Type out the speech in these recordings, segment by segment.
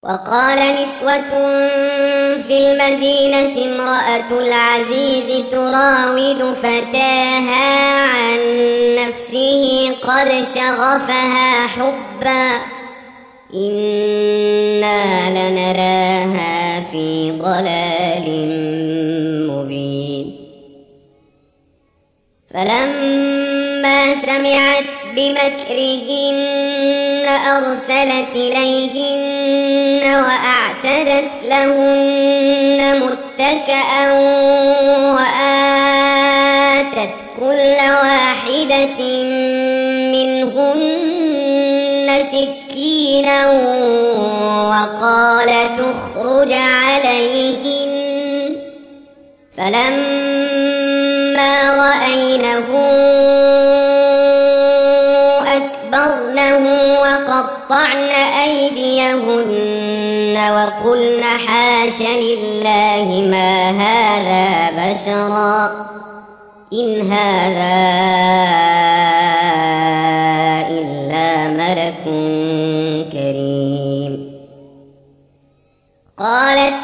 وقال نسوة في المدينة امرأة العزيز تراود فتاها عن نفسه قد شغفها حبا إنا لنراها في ضلال مبين. فلما سمعت بمكرهن أرسلت إليهن وأعتدت لهن متكئا وآتت كل واحدة منهن سكينا وقالت اخرج عليهن. فلما رأينه أكبرنه وقطعن أيديهن وقلن حاش لله ما هذا بشرا إن هذا إلا ملك كريم. قالت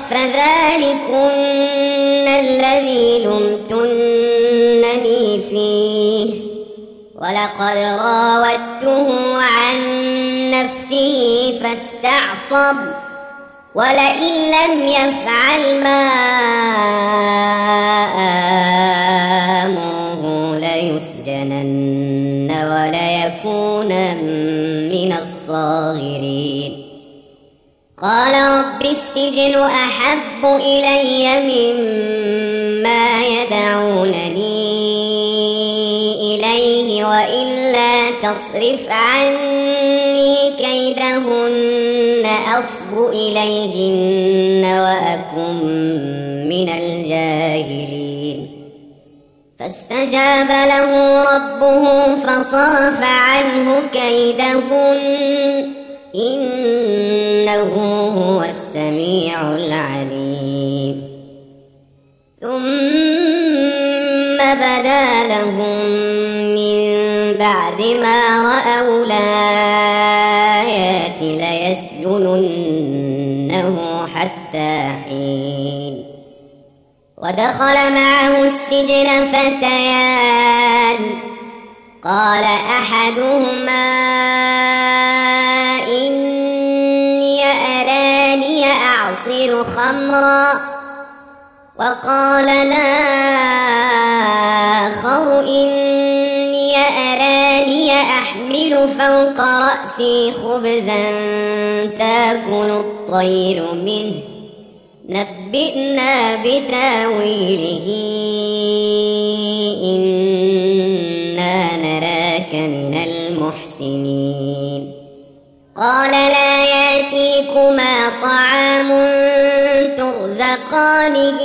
فذلكن الذي لمتنني فيه ولقد راودته عن نفسه فاستعصم ولئن لم يفعل ما آمره ليسجنن وليكونن من الصاغرين. قال رب السجن أحب إلي مما يدعونني إليه وإلا تصرف عني كيدهن أصب إليهن وأكن من الجاهلين. فاستجاب له ربه فصرف عنه كيدهن إنه هو السميع العليم. ثم بدا لهم من بعد ما رأوا الآيات ليسجننه حتى حين. ودخل معه السجن فتيان قال أحدهما إني أراني أعصر خمرا وقال الآخر إني أراني أحمل فوق رأسي خبزا تأكل الطير منه نبئنا بتاويله إنا نراك من المحسنين. قال لا يأتيكما طعام ترزقانه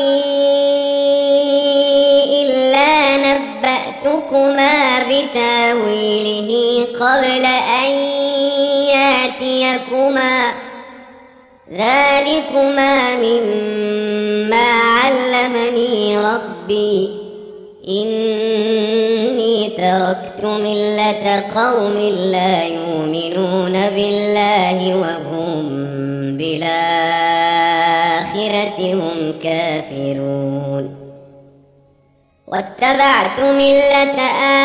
إلا نبأتكما بتاويله قبل أن يأتيكما ذلكما مما علمني ربي إني تركت ملة قوم لا يؤمنون بالله وهم بالآخرة هم كافرون. واتبعت ملة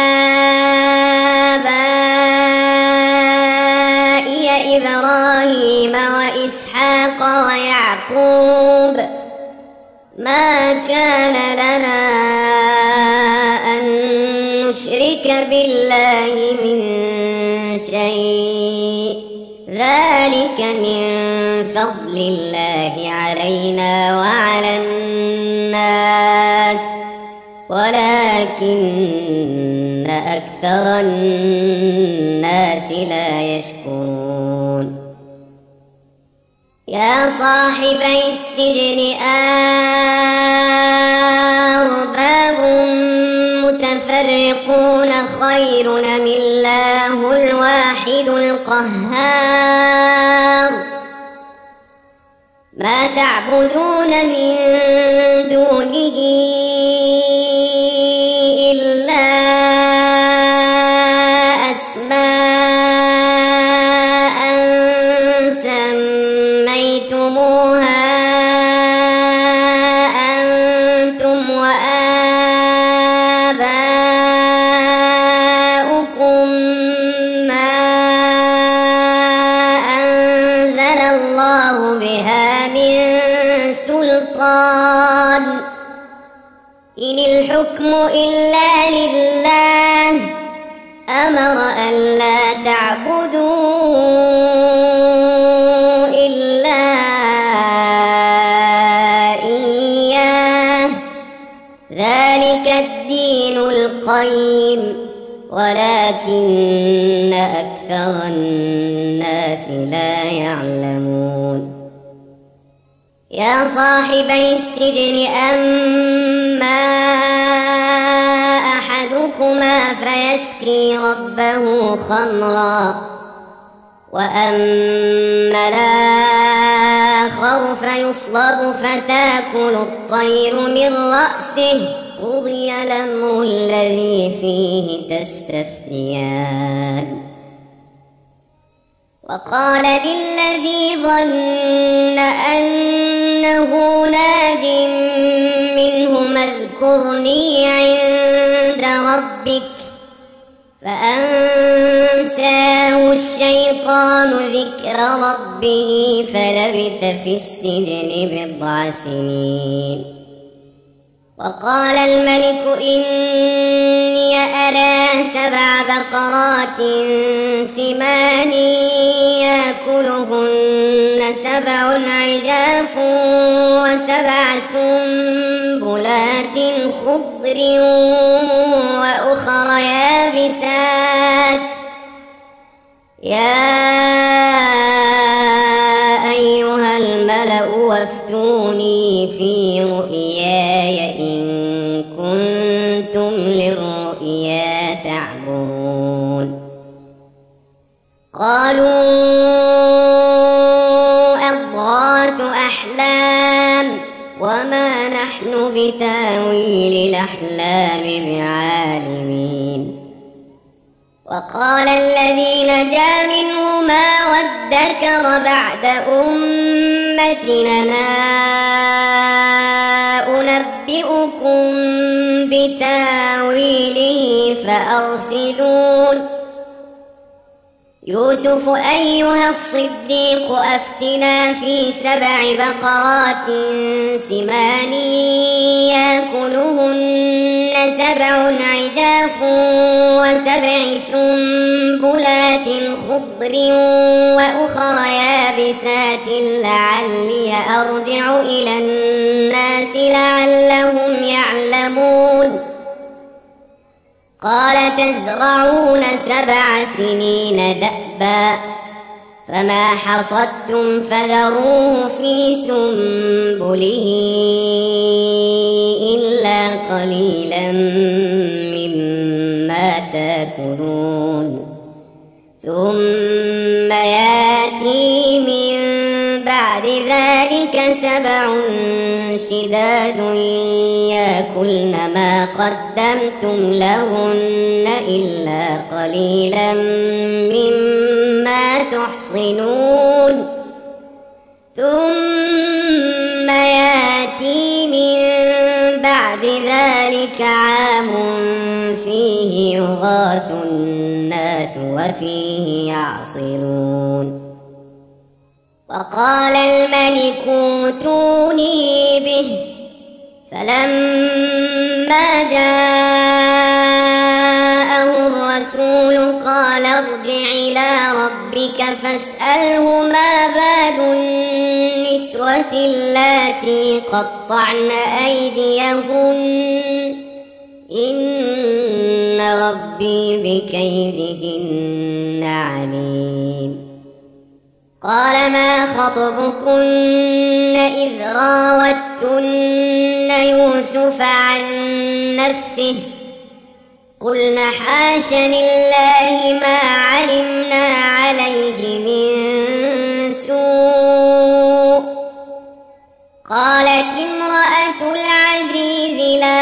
آبائي إبراهيم وإسحاق ويعقوب ما كان لنا أن نشرك بالله من شيء ذلك من فضل الله علينا وعلى الناس ولكن أكثر الناس لا يشكرون. يا صاحبي السجن أرباب متفرقون خير أم الله الواحد القهار. ما تعبدون من دونه إلا أسماء سميتموها سميتموها أنتم وآباؤكم ما أنزل الله بها من سلطان إن الحكم إلا لله أمر ألا تعبدوا إلا إياه ذلك الدين القيم ولكن أكثر الناس لا يعلمون يا صاحبي السجن أما أحدكما فيسقي ربه خمرا وأما الآخر فيصلب فتأكل الطير من رأسه قضي الأمر الذي فيه تستفتيان وقال للذي ظن أنه ناج منهما اذكرني عند ربك فأنساه الشيطان ذكر ربه فلبث في السجن بضع سنين وقال الملك إني أرى 7 بقرات سمان يأكلهن 7 عجاف و7 سنبلات خضر وأخر يابسات يا أيها الملأ وافتوني في رؤياي إن كنتم للرؤيا تعبرون قالوا أضغاث أحلام وما نحن بتاويل الأحلام بعالمين وقال الذي نجا منهما وادكر بعد أمتنا أنبئكم بتاويله فأرسلون يوسف أيها الصديق أفتنا في 7 بقرات سمان يأكلهن 7 عجاف و7 سنبلات خضر وأخر يابسات لعلي أرجع إلى الناس لعلهم يعلمون قال تزرعون 7 سنين دأبا فما حصدتم فذروه في سنبله إلا قليلا مما تأكلون ثم يأتي من بعد ذلك 7 شداد يأكلن ما قدمتم لهن إلا قليلا مما تحصنون ثم يأتي من بعد ذلك عام فيه يغاث الناس وفيه يعصرون وقال الملك ائتوني به فلما جاءه الرسول قال ارجع إلى ربك فاسأله ما بال النسوة اللاتي قطعن أيديهن إن ربي بكيدهن عليم قال ما خطبكن إذ راوتن يوسف عن نفسه قلنا حاش لله ما علمنا عليه من سوء قالت امرأة العزيز لا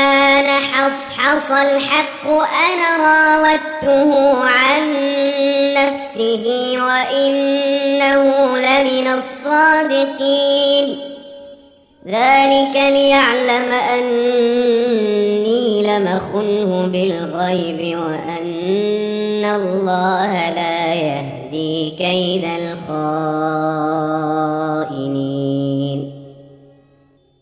نحصحص الحق أنا راودته عن نفسه وإنه لمن الصادقين ذلك ليعلم أني لم أخنه بالغيب وأن الله لا يهدي كيد الخائنين